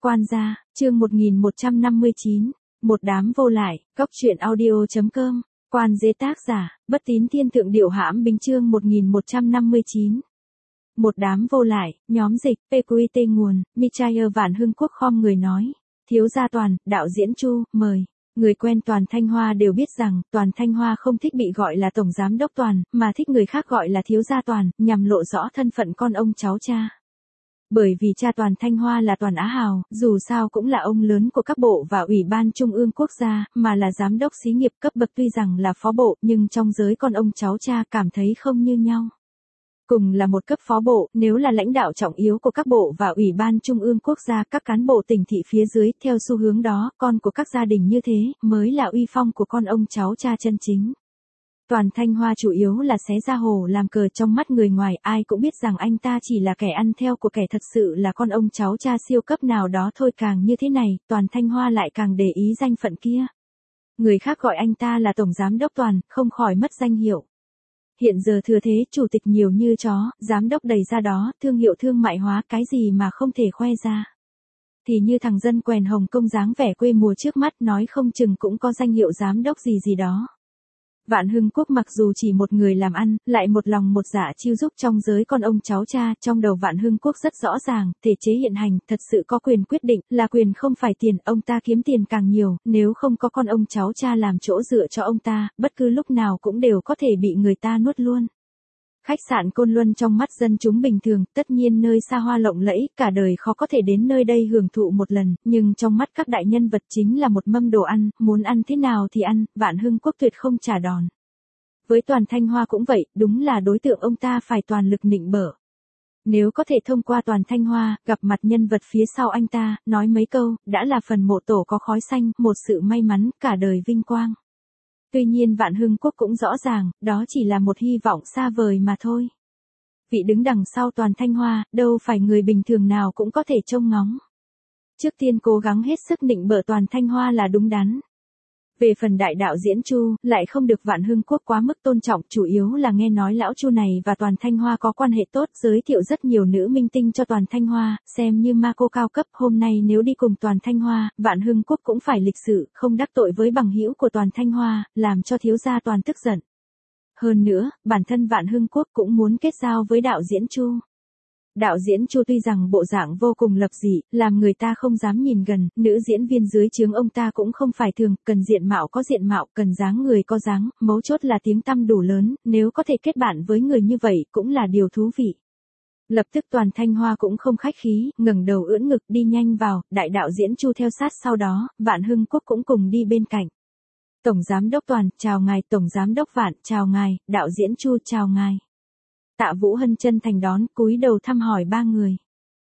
Quan gia, chương 1159, một đám vô lại, góc truyện audio.com, Quan dế tác giả, Bất Tín Thiên Thượng Điệu Hãm Bính chương 1159. Một đám vô lại, nhóm dịch, PQT nguồn, Michael Vạn Hưng Quốc khom người nói. Thiếu gia Toàn, đạo diễn Chu, mời. Người quen Toàn Thanh Hoa đều biết rằng, Toàn Thanh Hoa không thích bị gọi là Tổng Giám Đốc Toàn, mà thích người khác gọi là Thiếu gia Toàn, nhằm lộ rõ thân phận con ông cháu cha. Bởi vì cha Toàn Thanh Hoa là Toàn Á Hào, dù sao cũng là ông lớn của các bộ và Ủy ban Trung ương Quốc gia, mà là giám đốc xí nghiệp cấp bậc tuy rằng là phó bộ, nhưng trong giới con ông cháu cha cảm thấy không như nhau. Cùng là một cấp phó bộ, nếu là lãnh đạo trọng yếu của các bộ và Ủy ban Trung ương Quốc gia, các cán bộ tỉnh thị phía dưới, theo xu hướng đó, con của các gia đình như thế, mới là uy phong của con ông cháu cha chân chính. Toàn Thanh Hoa chủ yếu là xé ra hồ làm cờ trong mắt người ngoài, ai cũng biết rằng anh ta chỉ là kẻ ăn theo của kẻ thật sự là con ông cháu cha siêu cấp nào đó thôi. Càng như thế này, Toàn Thanh Hoa lại càng để ý danh phận kia. Người khác gọi anh ta là Tổng Giám Đốc Toàn, không khỏi mất danh hiệu. Hiện giờ thừa thế, chủ tịch nhiều như chó, giám đốc đầy ra đó, thương hiệu thương mại hóa, cái gì mà không thể khoe ra. Thì như thằng dân quèn Hồng Kông dáng vẻ quê mùa trước mắt, nói không chừng cũng có danh hiệu giám đốc gì gì đó. Vạn Hưng Quốc mặc dù chỉ một người làm ăn, lại một lòng một dạ chiêu giúp trong giới con ông cháu cha, trong đầu Vạn Hưng Quốc rất rõ ràng, thể chế hiện hành, thật sự có quyền quyết định, là quyền không phải tiền, ông ta kiếm tiền càng nhiều, nếu không có con ông cháu cha làm chỗ dựa cho ông ta, bất cứ lúc nào cũng đều có thể bị người ta nuốt luôn. Khách sạn Côn Luân trong mắt dân chúng bình thường, tất nhiên nơi xa hoa lộng lẫy, cả đời khó có thể đến nơi đây hưởng thụ một lần, nhưng trong mắt các đại nhân vật chính là một mâm đồ ăn, muốn ăn thế nào thì ăn, Vạn Hưng Quốc tuyệt không trả đòn. Với Toàn Thanh Hoa cũng vậy, đúng là đối tượng ông ta phải toàn lực nịnh bợ. Nếu có thể thông qua Toàn Thanh Hoa, gặp mặt nhân vật phía sau anh ta, nói mấy câu, đã là phần mộ tổ có khói xanh, một sự may mắn, cả đời vinh quang. Tuy nhiên Vạn Hưng Quốc cũng rõ ràng, đó chỉ là một hy vọng xa vời mà thôi. Vị đứng đằng sau Toàn Thanh Hoa, đâu phải người bình thường nào cũng có thể trông ngóng. Trước tiên cố gắng hết sức nịnh bợ Toàn Thanh Hoa là đúng đắn. Về phần đại đạo diễn Chu, lại không được Vạn Hưng Quốc quá mức tôn trọng, chủ yếu là nghe nói lão Chu này và Toàn Thanh Hoa có quan hệ tốt, giới thiệu rất nhiều nữ minh tinh cho Toàn Thanh Hoa, xem như ma cô cao cấp. Hôm nay nếu đi cùng Toàn Thanh Hoa, Vạn Hưng Quốc cũng phải lịch sự, không đắc tội với bằng hữu của Toàn Thanh Hoa, làm cho thiếu gia Toàn tức giận. Hơn nữa, bản thân Vạn Hưng Quốc cũng muốn kết giao với đạo diễn Chu. Đạo diễn Chu tuy rằng bộ dạng vô cùng lập dị, làm người ta không dám nhìn gần, nữ diễn viên dưới trướng ông ta cũng không phải thường, cần diện mạo có diện mạo, cần dáng người có dáng, mấu chốt là tiếng tăm đủ lớn, nếu có thể kết bạn với người như vậy cũng là điều thú vị. Lập tức Toàn Thanh Hoa cũng không khách khí, ngẩng đầu ưỡn ngực đi nhanh vào, đại đạo diễn Chu theo sát sau đó, Vạn Hưng Quốc cũng cùng đi bên cạnh. Tổng Giám Đốc Toàn, chào ngài, Tổng Giám Đốc Vạn, chào ngài, đạo diễn Chu, chào ngài. Tạ Vũ Hân chân thành đón, cúi đầu thăm hỏi ba người.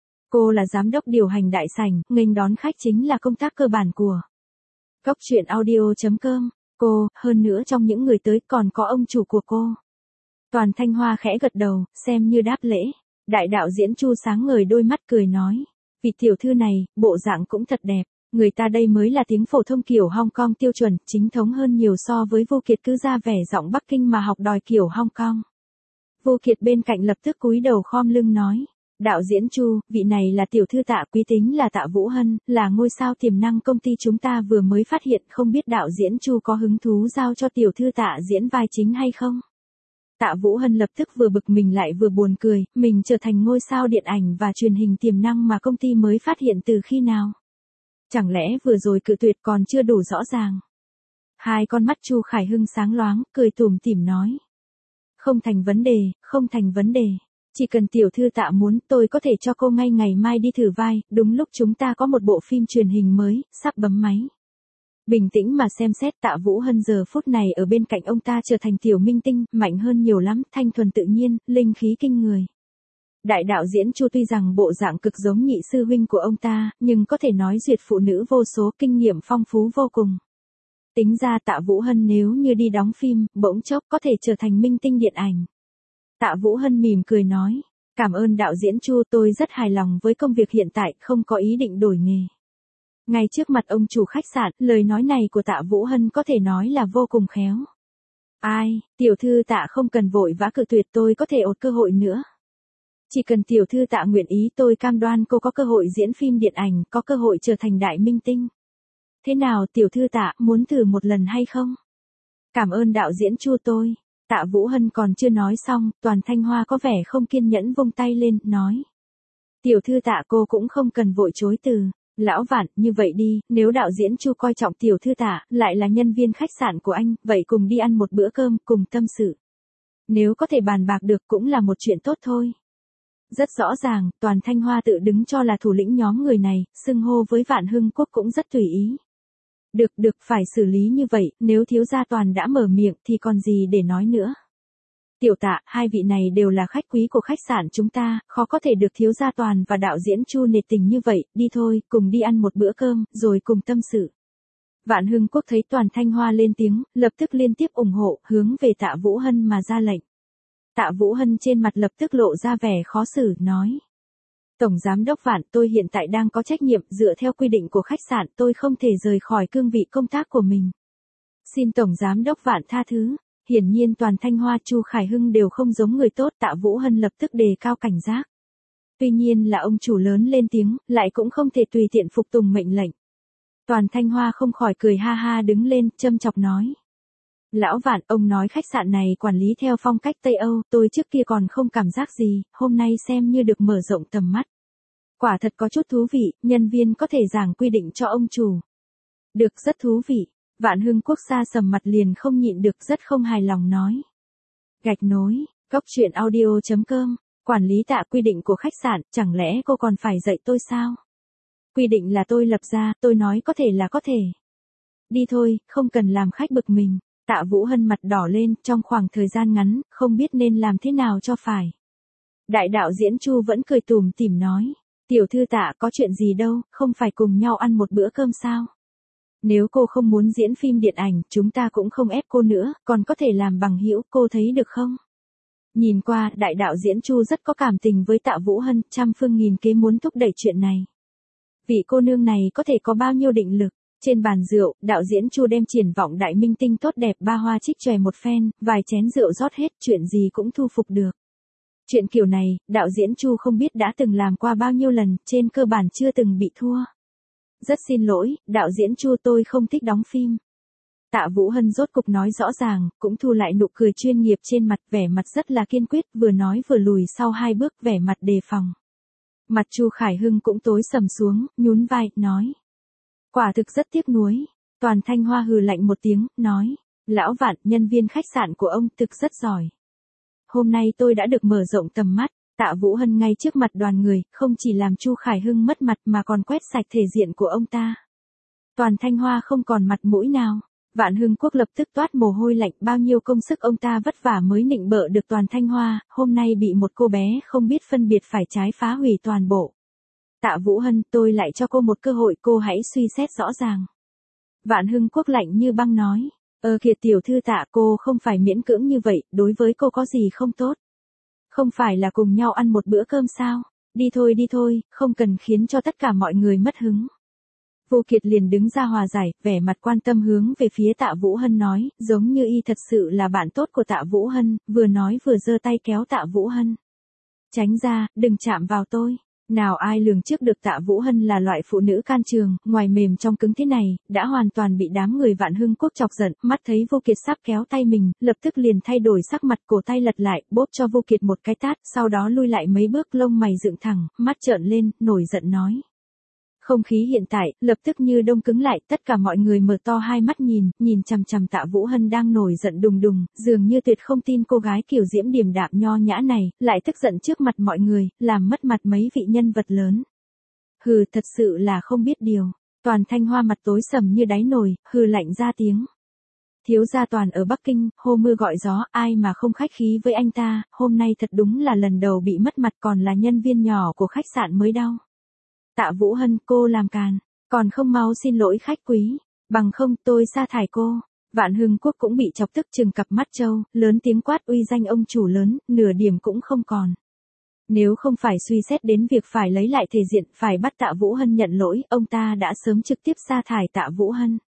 Cô là giám đốc điều hành đại sảnh, nghênh đón khách chính là công tác cơ bản của góc truyện audio.com. Cô, hơn nữa trong những người tới còn có ông chủ của cô. Toàn Thanh Hoa khẽ gật đầu, xem như đáp lễ. Đại đạo diễn Chu sáng ngời đôi mắt cười nói. Vị tiểu thư này, bộ dạng cũng thật đẹp. Người ta đây mới là tiếng phổ thông kiểu Hong Kong tiêu chuẩn, chính thống hơn nhiều so với Vô Kiệt cứ ra vẻ giọng Bắc Kinh mà học đòi kiểu Hong Kong. Vô Kiệt bên cạnh lập tức cúi đầu khom lưng nói. Đạo diễn Chu, vị này là tiểu thư Tạ quý tính là Tạ Vũ Hân, là ngôi sao tiềm năng công ty chúng ta vừa mới phát hiện, không biết đạo diễn Chu có hứng thú giao cho tiểu thư Tạ diễn vai chính hay không? Tạ Vũ Hân lập tức vừa bực mình lại vừa buồn cười, mình trở thành ngôi sao điện ảnh và truyền hình tiềm năng mà công ty mới phát hiện từ khi nào? Chẳng lẽ vừa rồi cự tuyệt còn chưa đủ rõ ràng? Hai con mắt Chu Khải Hưng sáng loáng, cười tủm tỉm nói. Không thành vấn đề, không thành vấn đề. Chỉ cần tiểu thư Tạ muốn, tôi có thể cho cô ngay ngày mai đi thử vai, đúng lúc chúng ta có một bộ phim truyền hình mới, sắp bấm máy. Bình tĩnh mà xem xét Tạ Vũ Hân giờ phút này ở bên cạnh ông ta trở thành tiểu minh tinh, mạnh hơn nhiều lắm, thanh thuần tự nhiên, linh khí kinh người. Đại đạo diễn Chu tuy rằng bộ dạng cực giống nhị sư huynh của ông ta, nhưng có thể nói duyệt phụ nữ vô số, kinh nghiệm phong phú vô cùng. Tính ra Tạ Vũ Hân nếu như đi đóng phim, bỗng chốc có thể trở thành minh tinh điện ảnh. Tạ Vũ Hân mỉm cười nói, cảm ơn đạo diễn Chu, tôi rất hài lòng với công việc hiện tại, không có ý định đổi nghề. Ngay trước mặt ông chủ khách sạn, lời nói này của Tạ Vũ Hân có thể nói là vô cùng khéo. Ai, tiểu thư Tạ không cần vội vã cự tuyệt, tôi có thể ột cơ hội nữa. Chỉ cần tiểu thư Tạ nguyện ý tôi cam đoan cô có cơ hội diễn phim điện ảnh, có cơ hội trở thành đại minh tinh. Thế nào tiểu thư Tạ, muốn thử một lần hay không? Cảm ơn đạo diễn Chu tôi. Tạ Vũ Hân còn chưa nói xong, Toàn Thanh Hoa có vẻ không kiên nhẫn vung tay lên, nói. Tiểu thư Tạ cô cũng không cần vội chối từ. Lão Vạn, như vậy đi, nếu đạo diễn Chu coi trọng tiểu thư Tạ, lại là nhân viên khách sạn của anh, vậy cùng đi ăn một bữa cơm, cùng tâm sự. Nếu có thể bàn bạc được cũng là một chuyện tốt thôi. Rất rõ ràng, Toàn Thanh Hoa tự đứng cho là thủ lĩnh nhóm người này, xưng hô với Vạn Hưng Quốc cũng rất tùy ý. Được, phải xử lý như vậy, nếu thiếu gia Toàn đã mở miệng thì còn gì để nói nữa. Tiểu Tạ, hai vị này đều là khách quý của khách sạn chúng ta, khó có thể được thiếu gia Toàn và đạo diễn Chu nể tình như vậy, đi thôi, cùng đi ăn một bữa cơm, rồi cùng tâm sự. Vạn Hưng Quốc thấy Toàn Thanh Hoa lên tiếng, lập tức liên tiếp ủng hộ, hướng về Tạ Vũ Hân mà ra lệnh. Tạ Vũ Hân trên mặt lập tức lộ ra vẻ khó xử, nói. Tổng Giám đốc Vạn, tôi hiện tại đang có trách nhiệm, dựa theo quy định của khách sạn tôi không thể rời khỏi cương vị công tác của mình. Xin Tổng Giám đốc Vạn tha thứ. Hiển nhiên Toàn Thanh Hoa Chu Khải Hưng đều không giống người tốt, Tạ Vũ Hân lập tức đề cao cảnh giác. Tuy nhiên là ông chủ lớn lên tiếng, lại cũng không thể tùy tiện phục tùng mệnh lệnh. Toàn Thanh Hoa không khỏi cười ha ha đứng lên, châm chọc nói. Lão Vạn, ông nói khách sạn này quản lý theo phong cách Tây Âu, tôi trước kia còn không cảm giác gì, hôm nay xem như được mở rộng tầm mắt. Quả thật có chút thú vị, nhân viên có thể giảng quy định cho ông chủ. Được, rất thú vị. Vạn Hưng Quốc xa sầm mặt liền không nhịn được, rất không hài lòng nói. Gạch nối, góc truyện audio.com, quản lý Tạ quy định của khách sạn, chẳng lẽ cô còn phải dạy tôi sao? Quy định là tôi lập ra, tôi nói có thể là có thể. Đi thôi, không cần làm khách bực mình. Tạ Vũ Hân mặt đỏ lên, trong khoảng thời gian ngắn, không biết nên làm thế nào cho phải. Đại đạo diễn Chu vẫn cười tủm tỉm nói. Tiểu thư Tạ, có chuyện gì đâu, không phải cùng nhau ăn một bữa cơm sao? Nếu cô không muốn diễn phim điện ảnh, chúng ta cũng không ép cô nữa, còn có thể làm bằng hữu, cô thấy được không? Nhìn qua, đại đạo diễn Chu rất có cảm tình với Tạ Vũ Hân, trăm phương nghìn kế muốn thúc đẩy chuyện này. Vị cô nương này có thể có bao nhiêu định lực? Trên bàn rượu, đạo diễn Chu đem triển vọng đại minh tinh tốt đẹp ba hoa trích chòe một phen, vài chén rượu rót hết, chuyện gì cũng thu phục được. Chuyện kiểu này, đạo diễn Chu không biết đã từng làm qua bao nhiêu lần, trên cơ bản chưa từng bị thua. Rất xin lỗi, đạo diễn Chu tôi không thích đóng phim. Tạ Vũ Hân rốt cục nói rõ ràng, cũng thu lại nụ cười chuyên nghiệp trên mặt, vẻ mặt rất là kiên quyết, vừa nói vừa lùi sau hai bước, vẻ mặt đề phòng. Mặt Chu Khải Hưng cũng tối sầm xuống, nhún vai, nói. Quả thực rất tiếc nuối. Toàn Thanh Hoa hừ lạnh một tiếng, nói. Lão Vạn, nhân viên khách sạn của ông thực rất giỏi. Hôm nay tôi đã được mở rộng tầm mắt. Tạ Vũ Hân ngay trước mặt đoàn người, không chỉ làm Chu Khải Hưng mất mặt mà còn quét sạch thể diện của ông ta. Toàn Thanh Hoa không còn mặt mũi nào. Vạn Hưng Quốc lập tức toát mồ hôi lạnh, bao nhiêu công sức ông ta vất vả mới nịnh bợ được Toàn Thanh Hoa, hôm nay bị một cô bé không biết phân biệt phải trái phá hủy toàn bộ. Tạ Vũ Hân, tôi lại cho cô một cơ hội, cô hãy suy xét rõ ràng. Vạn Hưng Quốc lạnh như băng nói. Kìa tiểu thư Tạ, cô không phải miễn cưỡng như vậy, đối với cô có gì không tốt. Không phải là cùng nhau ăn một bữa cơm sao? Đi thôi, không cần khiến cho tất cả mọi người mất hứng. Vô Kiệt liền đứng ra hòa giải, vẻ mặt quan tâm hướng về phía Tạ Vũ Hân nói, giống như y thật sự là bạn tốt của Tạ Vũ Hân, vừa nói vừa giơ tay kéo Tạ Vũ Hân. Tránh ra, đừng chạm vào tôi. Nào ai lường trước được Tạ Vũ Hân là loại phụ nữ can trường, ngoài mềm trong cứng thế này, đã hoàn toàn bị đám người Vạn Hưng Quốc chọc giận, mắt thấy Vô Kiệt sắp kéo tay mình, lập tức liền thay đổi sắc mặt, cổ tay lật lại, bóp cho Vô Kiệt một cái tát, sau đó lui lại mấy bước, lông mày dựng thẳng, mắt trợn lên, nổi giận nói. Không khí hiện tại, lập tức như đông cứng lại, tất cả mọi người mở to hai mắt nhìn chằm chằm Tạ Vũ Hân đang nổi giận đùng đùng, dường như tuyệt không tin cô gái kiểu diễm điềm đạm nho nhã này, lại tức giận trước mặt mọi người, làm mất mặt mấy vị nhân vật lớn. Hừ, thật sự là không biết điều. Toàn Thanh Hoa mặt tối sầm như đáy nồi, hừ lạnh ra tiếng. Thiếu gia Toàn ở Bắc Kinh, hô mưa gọi gió, ai mà không khách khí với anh ta, hôm nay thật đúng là lần đầu bị mất mặt, còn là nhân viên nhỏ của khách sạn mới đau. Tạ Vũ Hân, cô làm càn, còn không mau xin lỗi khách quý, bằng không tôi sa thải cô. Vạn Hưng Quốc cũng bị chọc tức trừng cặp mắt trâu, lớn tiếng quát uy danh ông chủ lớn, nửa điểm cũng không còn. Nếu không phải suy xét đến việc phải lấy lại thể diện, phải bắt Tạ Vũ Hân nhận lỗi, ông ta đã sớm trực tiếp sa thải Tạ Vũ Hân.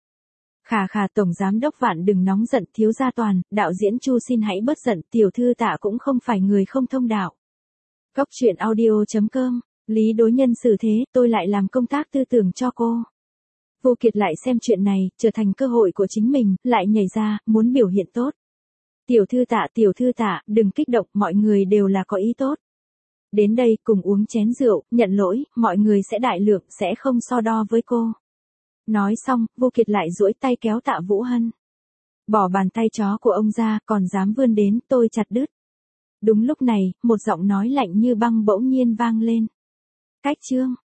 Khà Tổng Giám đốc Vạn đừng nóng giận, thiếu gia Toàn, đạo diễn Chu xin hãy bớt giận, tiểu thư Tạ cũng không phải người không thông đạo. Cóc truyện audio.com, Lý đối nhân xử thế, tôi lại làm công tác tư tưởng cho cô. Vô Kiệt lại xem chuyện này, trở thành cơ hội của chính mình, lại nhảy ra, muốn biểu hiện tốt. Tiểu thư tạ, đừng kích động, mọi người đều là có ý tốt. Đến đây, cùng uống chén rượu, nhận lỗi, mọi người sẽ đại lượng, sẽ không so đo với cô. Nói xong, Vô Kiệt lại duỗi tay kéo Tạ Vũ Hân. Bỏ bàn tay chó của ông ra, còn dám vươn đến, tôi chặt đứt. Đúng lúc này, một giọng nói lạnh như băng bỗng nhiên vang lên. Cách chương.